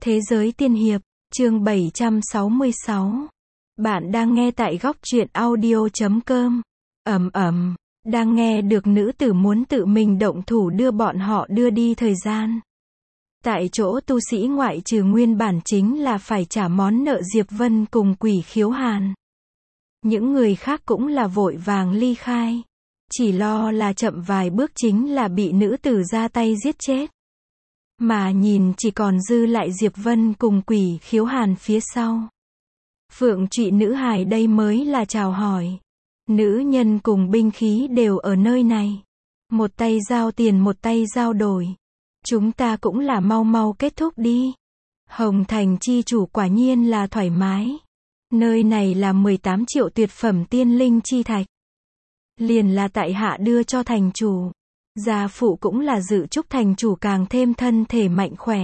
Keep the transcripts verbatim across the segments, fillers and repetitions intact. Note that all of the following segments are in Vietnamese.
Thế giới tiên hiệp, chương bảy trăm sáu mươi sáu. Bạn đang nghe tại góc truyện audio chấm com. Ầm ầm, đang nghe được nữ tử muốn tự mình động thủ đưa bọn họ đưa đi thời gian. Tại chỗ tu sĩ ngoại trừ nguyên bản chính là phải trả món nợ Diệp Vân cùng Quỷ Khiếu Hàn. Những người khác cũng là vội vàng ly khai. Chỉ lo là chậm vài bước chính là bị nữ tử ra tay giết chết. Mà nhìn chỉ còn dư lại Diệp Vân cùng Quỷ Khiếu Hàn phía sau. Phượng Trụy nữ hài đây mới là chào hỏi. Nữ nhân cùng binh khí đều ở nơi này. Một tay giao tiền một tay giao đổi. Chúng ta cũng là mau mau kết thúc đi. Hồng Thành chi chủ quả nhiên là thoải mái. Nơi này là mười tám triệu tuyệt phẩm tiên linh chi thạch. Liền là tại hạ đưa cho thành chủ. Gia phụ cũng là dự chúc thành chủ càng thêm thân thể mạnh khỏe.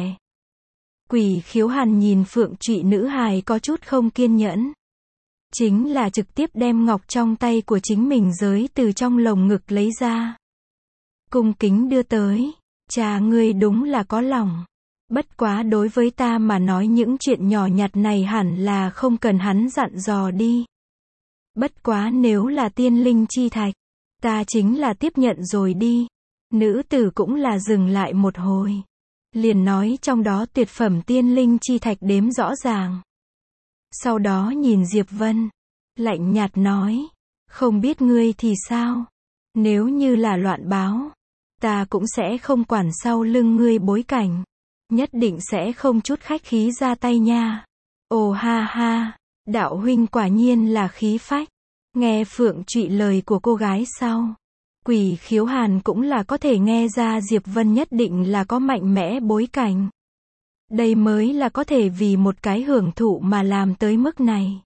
Quỷ Khiếu Hàn nhìn Phượng Trụy nữ hài có chút không kiên nhẫn. Chính là trực tiếp đem ngọc trong tay của chính mình giới từ trong lồng ngực lấy ra. Cung kính đưa tới. Cha ngươi đúng là có lòng. Bất quá đối với ta mà nói những chuyện nhỏ nhặt này hẳn là không cần hắn dặn dò đi. Bất quá nếu là tiên linh chi thạch, ta chính là tiếp nhận rồi đi. Nữ tử cũng là dừng lại một hồi. Liền nói trong đó tuyệt phẩm tiên linh chi thạch đếm rõ ràng. Sau đó nhìn Diệp Vân. Lạnh nhạt nói. Không biết ngươi thì sao? Nếu như là loạn báo. Ta cũng sẽ không quản sau lưng ngươi bối cảnh. Nhất định sẽ không chút khách khí ra tay nha. Ồ ha ha. Đạo huynh quả nhiên là khí phách. Nghe Phượng Trụy lời của cô gái sau. Quỷ Khiếu Hàn cũng là có thể nghe ra Diệp Vân nhất định là có mạnh mẽ bối cảnh. Đây mới là có thể vì một cái hưởng thụ mà làm tới mức này.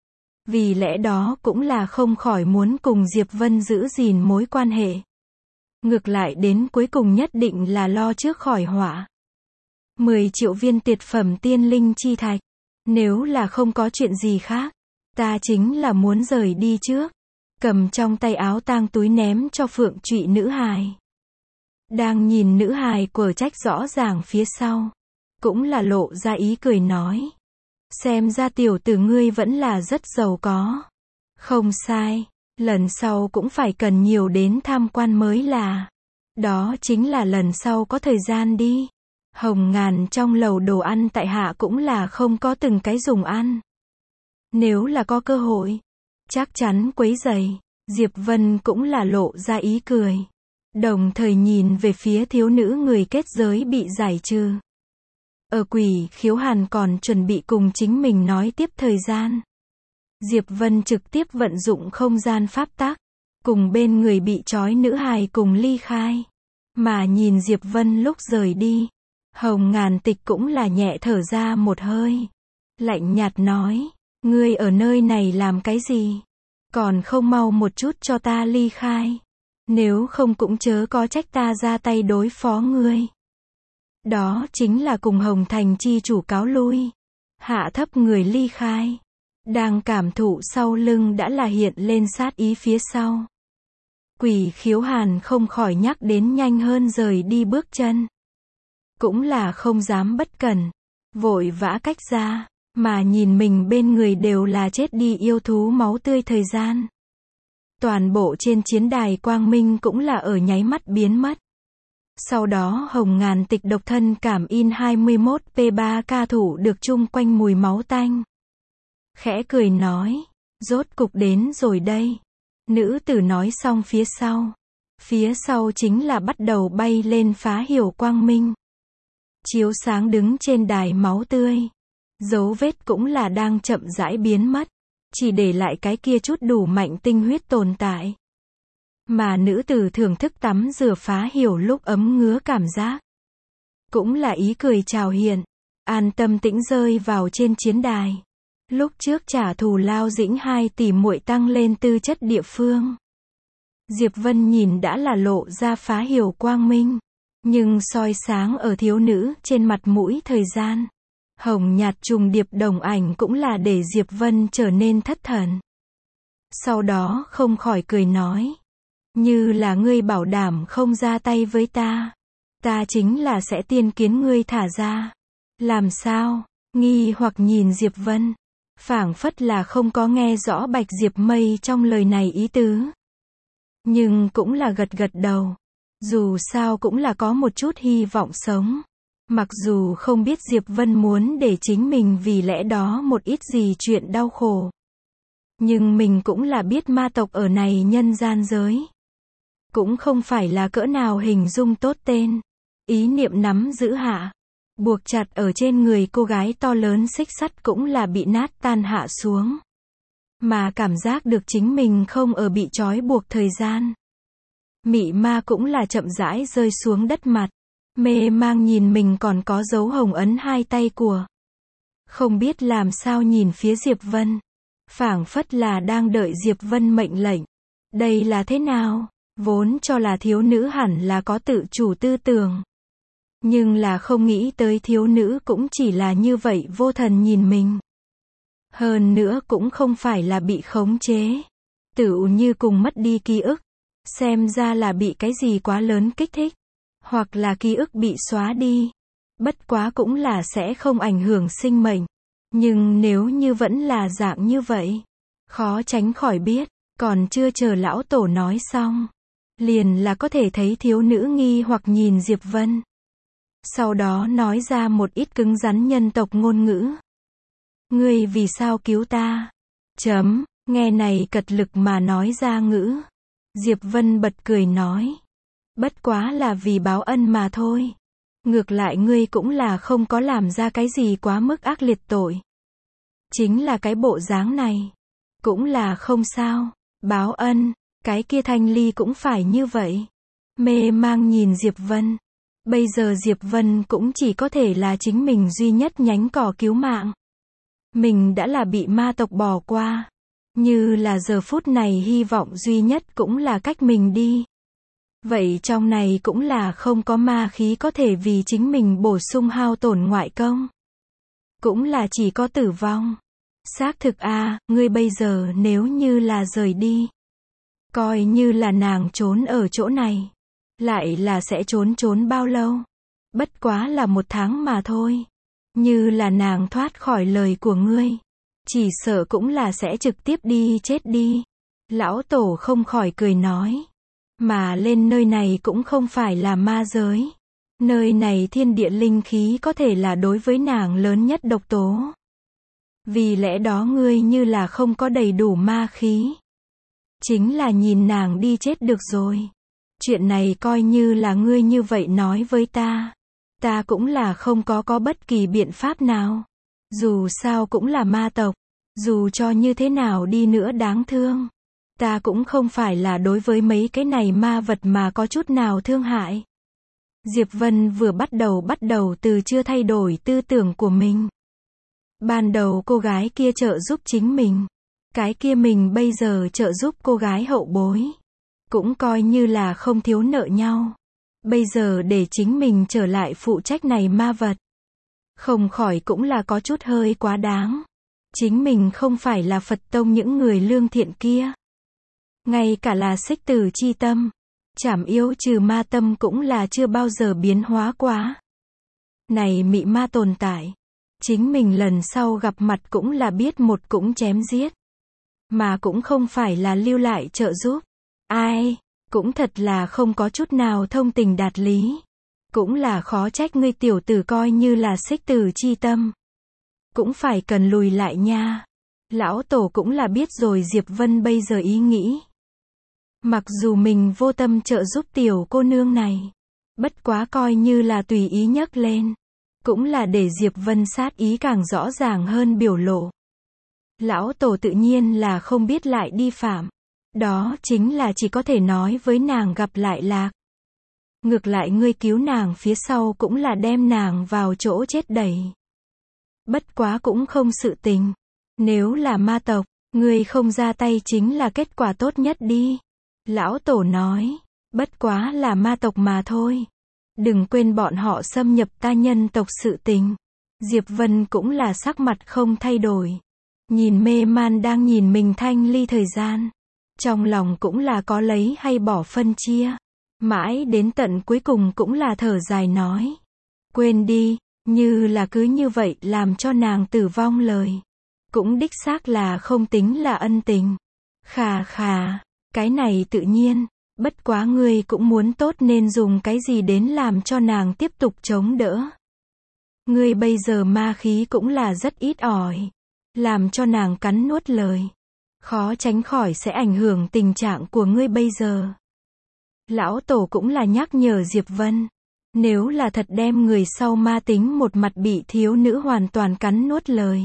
Vì lẽ đó cũng là không khỏi muốn cùng Diệp Vân giữ gìn mối quan hệ. Ngược lại đến cuối cùng nhất định là lo trước khỏi họa. mười triệu viên tuyệt phẩm tiên linh chi thạch. Nếu là không có chuyện gì khác, ta chính là muốn rời đi trước. Cầm trong tay áo tang túi ném cho Phượng Trụy nữ hài. Đang nhìn nữ hài quở trách rõ ràng phía sau. Cũng là lộ ra ý cười nói. Xem ra tiểu tử ngươi vẫn là rất giàu có. Không sai, lần sau cũng phải cần nhiều đến tham quan mới là. Đó chính là lần sau có thời gian đi. Hồng Ngàn trong lầu đồ ăn tại hạ cũng là không có từng cái dùng ăn. Nếu là có cơ hội, chắc chắn quấy rầy. Diệp Vân cũng là lộ ra ý cười. Đồng thời nhìn về phía thiếu nữ người kết giới bị giải trừ. Ở Quỷ Khiếu Hàn còn chuẩn bị cùng chính mình nói tiếp thời gian. Diệp Vân trực tiếp vận dụng không gian pháp tắc. Cùng bên người bị trói nữ hài cùng ly khai. Mà nhìn Diệp Vân lúc rời đi. Hồng Ngàn Tịch cũng là nhẹ thở ra một hơi. Lạnh nhạt nói. Ngươi ở nơi này làm cái gì? Còn không mau một chút cho ta ly khai. Nếu không cũng chớ có trách ta ra tay đối phó ngươi. Đó chính là cùng Hồng Thành chi chủ cáo lui. Hạ thấp người ly khai. Đang cảm thụ sau lưng đã là hiện lên sát ý phía sau. Quỷ Khiếu Hàn không khỏi nhắc đến nhanh hơn rời đi bước chân. Cũng là không dám bất cẩn. Vội vã cách ra. Mà nhìn mình bên người đều là chết đi yêu thú máu tươi thời gian. Toàn bộ trên chiến đài quang minh cũng là ở nháy mắt biến mất. Sau đó Hồng Ngàn Tịch độc thân cảm in hai mươi mốt p ba ca thủ được chung quanh mùi máu tanh. Khẽ cười nói. Rốt cục đến rồi đây. Nữ tử nói xong phía sau. Phía sau chính là bắt đầu bay lên phá hiểu quang minh. Chiếu sáng đứng trên đài máu tươi. Dấu vết cũng là đang chậm rãi biến mất. Chỉ để lại cái kia chút đủ mạnh tinh huyết tồn tại. Mà nữ tử thưởng thức tắm rửa phá hiểu lúc ấm ngứa cảm giác. Cũng là ý cười trào hiện. An tâm tĩnh rơi vào trên chiến đài. Lúc trước trả thù Lao Dĩnh hai tỷ muội tăng lên tư chất địa phương. Diệp Vân nhìn đã là lộ ra phá hiểu quang minh. Nhưng soi sáng ở thiếu nữ trên mặt mũi thời gian. Hồng nhạt trùng điệp đồng ảnh cũng là để Diệp Vân trở nên thất thần. Sau đó không khỏi cười nói. Như là ngươi bảo đảm không ra tay với ta. Ta chính là sẽ tiên kiến ngươi thả ra. Làm sao? Nghi hoặc nhìn Diệp Vân. Phảng phất là không có nghe rõ Bạch Diệp Mây trong lời này ý tứ. Nhưng cũng là gật gật đầu. Dù sao cũng là có một chút hy vọng sống. Mặc dù không biết Diệp Vân muốn để chính mình vì lẽ đó một ít gì chuyện đau khổ. Nhưng mình cũng là biết ma tộc ở này nhân gian giới. Cũng không phải là cỡ nào hình dung tốt tên. Ý niệm nắm giữ hạ. Buộc chặt ở trên người cô gái to lớn xích sắt cũng là bị nát tan hạ xuống. Mà cảm giác được chính mình không ở bị trói buộc thời gian. Mị ma cũng là chậm rãi rơi xuống đất mặt. Mê mang nhìn mình còn có dấu hồng ấn hai tay của. Không biết làm sao nhìn phía Diệp Vân. Phảng phất là đang đợi Diệp Vân mệnh lệnh. Đây là thế nào? Vốn cho là thiếu nữ hẳn là có tự chủ tư tưởng. Nhưng là không nghĩ tới thiếu nữ cũng chỉ là như vậy vô thần nhìn mình. Hơn nữa cũng không phải là bị khống chế. Tựu như cùng mất đi ký ức. Xem ra là bị cái gì quá lớn kích thích. Hoặc là ký ức bị xóa đi. Bất quá cũng là sẽ không ảnh hưởng sinh mệnh. Nhưng nếu như vẫn là dạng như vậy. Khó tránh khỏi biết. Còn chưa chờ lão tổ nói xong. Liền là có thể thấy thiếu nữ nghi hoặc nhìn Diệp Vân. Sau đó nói ra một ít cứng rắn nhân tộc ngôn ngữ. Ngươi vì sao cứu ta? Chấm, nghe này cật lực mà nói ra ngữ. Diệp Vân bật cười nói. Bất quá là vì báo ân mà thôi. Ngược lại ngươi cũng là không có làm ra cái gì quá mức ác liệt tội. Chính là cái bộ dáng này. Cũng là không sao. Báo ân, cái kia Thanh Ly cũng phải như vậy. Mê mang nhìn Diệp Vân. Bây giờ Diệp Vân cũng chỉ có thể là chính mình duy nhất nhánh cỏ cứu mạng. Mình đã là bị ma tộc bỏ qua. Như là giờ phút này hy vọng duy nhất cũng là cách mình đi. Vậy trong này cũng là không có ma khí có thể vì chính mình bổ sung hao tổn ngoại công. Cũng là chỉ có tử vong. Xác thực a, à, ngươi bây giờ nếu như là rời đi. Coi như là nàng trốn ở chỗ này. Lại là sẽ trốn trốn bao lâu? Bất quá là một tháng mà thôi. Như là nàng thoát khỏi lời của ngươi. Chỉ sợ cũng là sẽ trực tiếp đi chết đi. Lão tổ không khỏi cười nói. Mà lên nơi này cũng không phải là ma giới. Nơi này thiên địa linh khí có thể là đối với nàng lớn nhất độc tố. Vì lẽ đó ngươi như là không có đầy đủ ma khí. Chính là nhìn nàng đi chết được rồi. Chuyện này coi như là ngươi như vậy nói với ta. Ta cũng là không có có bất kỳ biện pháp nào. Dù sao cũng là ma tộc. Dù cho như thế nào đi nữa đáng thương. Ta cũng không phải là đối với mấy cái này ma vật mà có chút nào thương hại. Diệp Vân vừa bắt đầu bắt đầu từ chưa thay đổi tư tưởng của mình. Ban đầu cô gái kia trợ giúp chính mình. Cái kia mình bây giờ trợ giúp cô gái hậu bối. Cũng coi như là không thiếu nợ nhau. Bây giờ để chính mình trở lại phụ trách này ma vật. Không khỏi cũng là có chút hơi quá đáng. Chính mình không phải là Phật tông những người lương thiện kia. Ngay cả là xích tử chi tâm. Trảm yêu trừ ma tâm cũng là chưa bao giờ biến hóa quá. Này mị ma tồn tại. Chính mình lần sau gặp mặt cũng là biết một cũng chém giết. Mà cũng không phải là lưu lại trợ giúp. Ai, cũng thật là không có chút nào thông tình đạt lý. Cũng là khó trách ngươi tiểu tử coi như là xích tử chi tâm. Cũng phải cần lùi lại nha. Lão tổ cũng là biết rồi Diệp Vân bây giờ ý nghĩ. Mặc dù mình vô tâm trợ giúp tiểu cô nương này. Bất quá coi như là tùy ý nhấc lên. Cũng là để Diệp Vân sát ý càng rõ ràng hơn biểu lộ. Lão tổ tự nhiên là không biết lại đi phạm. Đó chính là chỉ có thể nói với nàng gặp lại lạc. Ngược lại ngươi cứu nàng phía sau cũng là đem nàng vào chỗ chết đẩy. Bất quá cũng không sự tình. Nếu là ma tộc, ngươi không ra tay chính là kết quả tốt nhất đi. Lão tổ nói, bất quá là ma tộc mà thôi. Đừng quên bọn họ xâm nhập ta nhân tộc sự tình. Diệp Vân cũng là sắc mặt không thay đổi. Nhìn mê man đang nhìn mình Thanh Ly thời gian. Trong lòng cũng là có lấy hay bỏ phân chia. Mãi đến tận cuối cùng cũng là thở dài nói. Quên đi, Như là cứ như vậy làm cho nàng tử vong lời. Cũng đích xác là không tính là ân tình. Khà khà, cái này tự nhiên, bất quá ngươi cũng muốn tốt nên dùng cái gì đến làm cho nàng tiếp tục chống đỡ. Ngươi bây giờ ma khí cũng là rất ít ỏi, làm cho nàng cắn nuốt lời. Khó tránh khỏi sẽ ảnh hưởng tình trạng của ngươi bây giờ. Lão Tổ cũng là nhắc nhở Diệp Vân. Nếu là thật đem người sau ma tính một mặt bị thiếu nữ hoàn toàn cắn nuốt lời.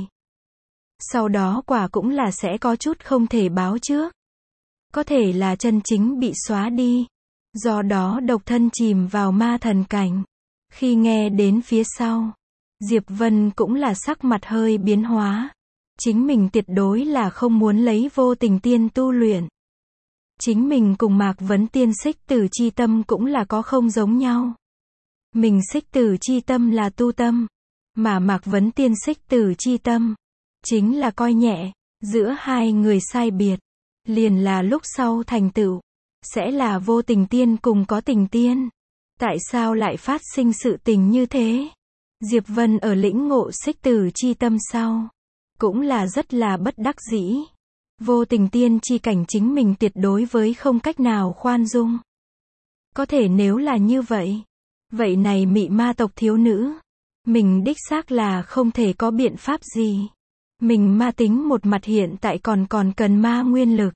Sau đó quả cũng là sẽ có chút không thể báo trước. Có thể là chân chính bị xóa đi. Do đó độc thân chìm vào ma thần cảnh. Khi nghe đến phía sau, Diệp Vân cũng là sắc mặt hơi biến hóa. Chính mình tuyệt đối là không muốn lấy vô tình tiên tu luyện. Chính mình cùng Mạc Vấn Tiên xích tử chi tâm cũng là có không giống nhau. Mình xích tử chi tâm là tu tâm, mà Mạc Vấn Tiên xích tử chi tâm chính là coi nhẹ. Giữa hai người sai biệt, liền là lúc sau thành tựu sẽ là vô tình tiên cùng có tình tiên. Tại sao lại phát sinh sự tình như thế? Diệp Vân ở lĩnh ngộ xích tử chi tâm sau, cũng là rất là bất đắc dĩ. Vô tình tiên chi cảnh chính mình tuyệt đối với không cách nào khoan dung. Có thể nếu là như vậy, vậy này mị ma tộc thiếu nữ, mình đích xác là không thể có biện pháp gì. Mình ma tính một mặt hiện tại còn còn cần ma nguyên lực.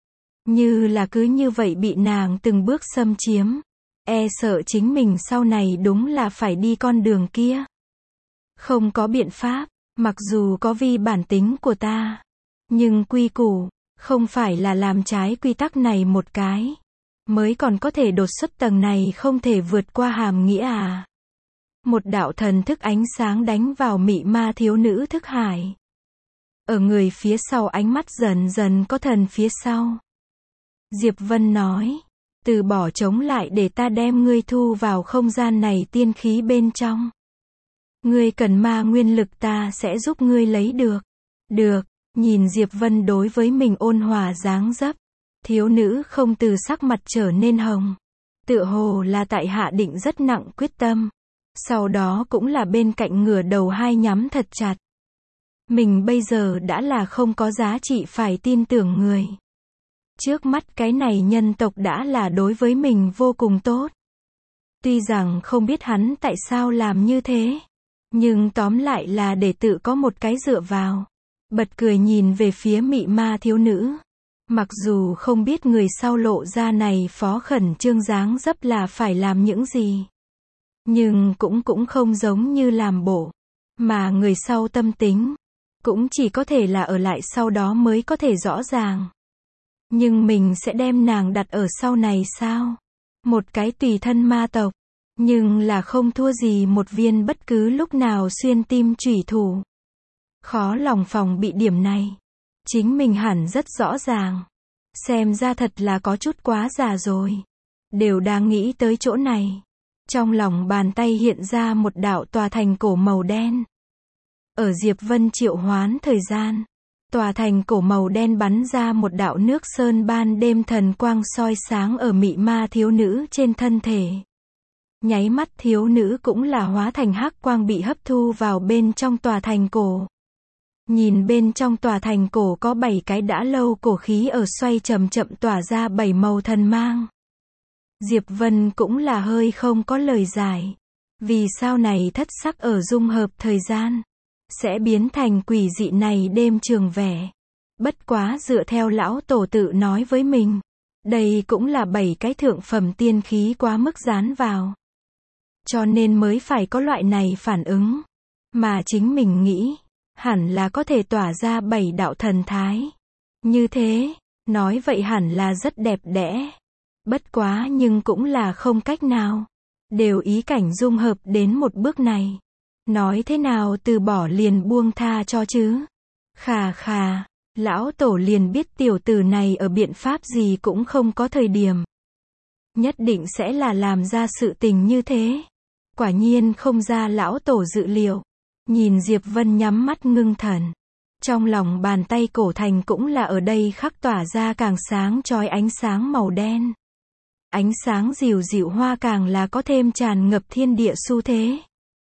Như là cứ như vậy bị nàng từng bước xâm chiếm. E sợ chính mình sau này đúng là phải đi con đường kia. Không có biện pháp, mặc dù có vi bản tính của ta. Nhưng quy củ, không phải là làm trái quy tắc này một cái. Mới còn có thể đột xuất tầng này không thể vượt qua hàm nghĩa à. Một đạo thần thức ánh sáng đánh vào mị ma thiếu nữ thức hải. Ở người phía sau ánh mắt dần dần có thần phía sau. Diệp Vân nói, từ bỏ chống lại để ta đem ngươi thu vào không gian này tiên khí bên trong. Ngươi cần ma nguyên lực ta sẽ giúp ngươi lấy được. Được, nhìn Diệp Vân đối với mình ôn hòa dáng dấp. Thiếu nữ không từ sắc mặt trở nên hồng. Tựa hồ là tại hạ định rất nặng quyết tâm. Sau đó cũng là bên cạnh ngửa đầu hai nhắm thật chặt. Mình bây giờ đã là không có giá trị phải tin tưởng người. Trước mắt cái này nhân tộc đã là đối với mình vô cùng tốt. Tuy rằng không biết hắn tại sao làm như thế. Nhưng tóm lại là để tự có một cái dựa vào. Bật cười nhìn về phía mị ma thiếu nữ. Mặc dù không biết người sau lộ ra này phó khẩn trương dáng dấp là phải làm những gì. Nhưng cũng cũng không giống như làm bộ. Mà người sau tâm tính. Cũng chỉ có thể là ở lại sau đó mới có thể rõ ràng. Nhưng mình sẽ đem nàng đặt ở sau này sao? Một cái tùy thân ma tộc. Nhưng là không thua gì một viên bất cứ lúc nào xuyên tim chủy thủ. Khó lòng phòng bị điểm này. Chính mình hẳn rất rõ ràng. Xem ra thật là có chút quá già rồi. Đều đang nghĩ tới chỗ này. Trong lòng bàn tay hiện ra một đạo tòa thành cổ màu đen. Ở Diệp Vân triệu hoán thời gian. Tòa thành cổ màu đen bắn ra một đạo nước sơn ban đêm thần quang soi sáng ở mị ma thiếu nữ trên thân thể. Nháy mắt thiếu nữ cũng là hóa thành hắc quang bị hấp thu vào bên trong tòa thành cổ. Nhìn bên trong tòa thành cổ có bảy cái đã lâu cổ khí ở xoay chậm chậm tỏa ra bảy màu thần mang. Diệp Vân cũng là hơi không có lời giải. Vì sao này thất sắc ở dung hợp thời gian sẽ biến thành quỷ dị này đêm trường vẻ. Bất quá dựa theo lão tổ tự nói với mình. Đây cũng là bảy cái thượng phẩm tiên khí quá mức dán vào. Cho nên mới phải có loại này phản ứng. Mà chính mình nghĩ, hẳn là có thể tỏa ra bảy đạo thần thái. Như thế, nói vậy hẳn là rất đẹp đẽ. Bất quá nhưng cũng là không cách nào. Đều ý cảnh dung hợp đến một bước này. Nói thế nào từ bỏ liền buông tha cho chứ. Khà khà, lão tổ liền biết tiểu tử này ở biện pháp gì cũng không có thời điểm. Nhất định sẽ là làm ra sự tình như thế. Quả nhiên không ra lão tổ dự liệu. Nhìn Diệp Vân nhắm mắt ngưng thần. Trong lòng bàn tay cổ thành cũng là ở đây khắc tỏa ra càng sáng chói ánh sáng màu đen. Ánh sáng dịu dịu hoa càng là có thêm tràn ngập thiên địa xu thế.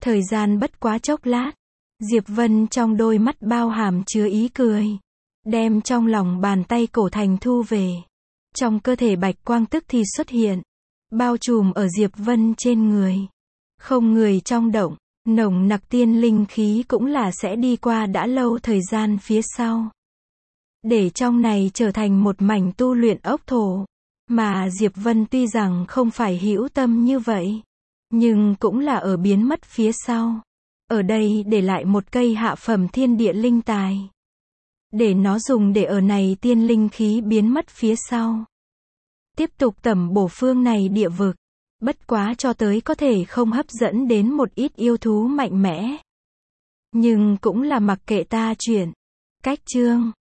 Thời gian bất quá chốc lát, Diệp Vân trong đôi mắt bao hàm chứa ý cười, đem trong lòng bàn tay cổ thành thu về. Trong cơ thể bạch quang tức thì xuất hiện, bao trùm ở Diệp Vân trên người. Không người trong động, nồng nặc tiên linh khí cũng là sẽ đi qua đã lâu thời gian phía sau. Để trong này trở thành một mảnh tu luyện ốc thổ. Mà Diệp Vân tuy rằng không phải hữu tâm như vậy, nhưng cũng là ở biến mất phía sau. Ở đây để lại một cây hạ phẩm thiên địa linh tài. Để nó dùng để ở này tiên linh khí biến mất phía sau. Tiếp tục tẩm bổ phương này địa vực. Bất quá cho tới có thể không hấp dẫn đến một ít yêu thú mạnh mẽ. Nhưng cũng là mặc kệ ta chuyện. Cách chương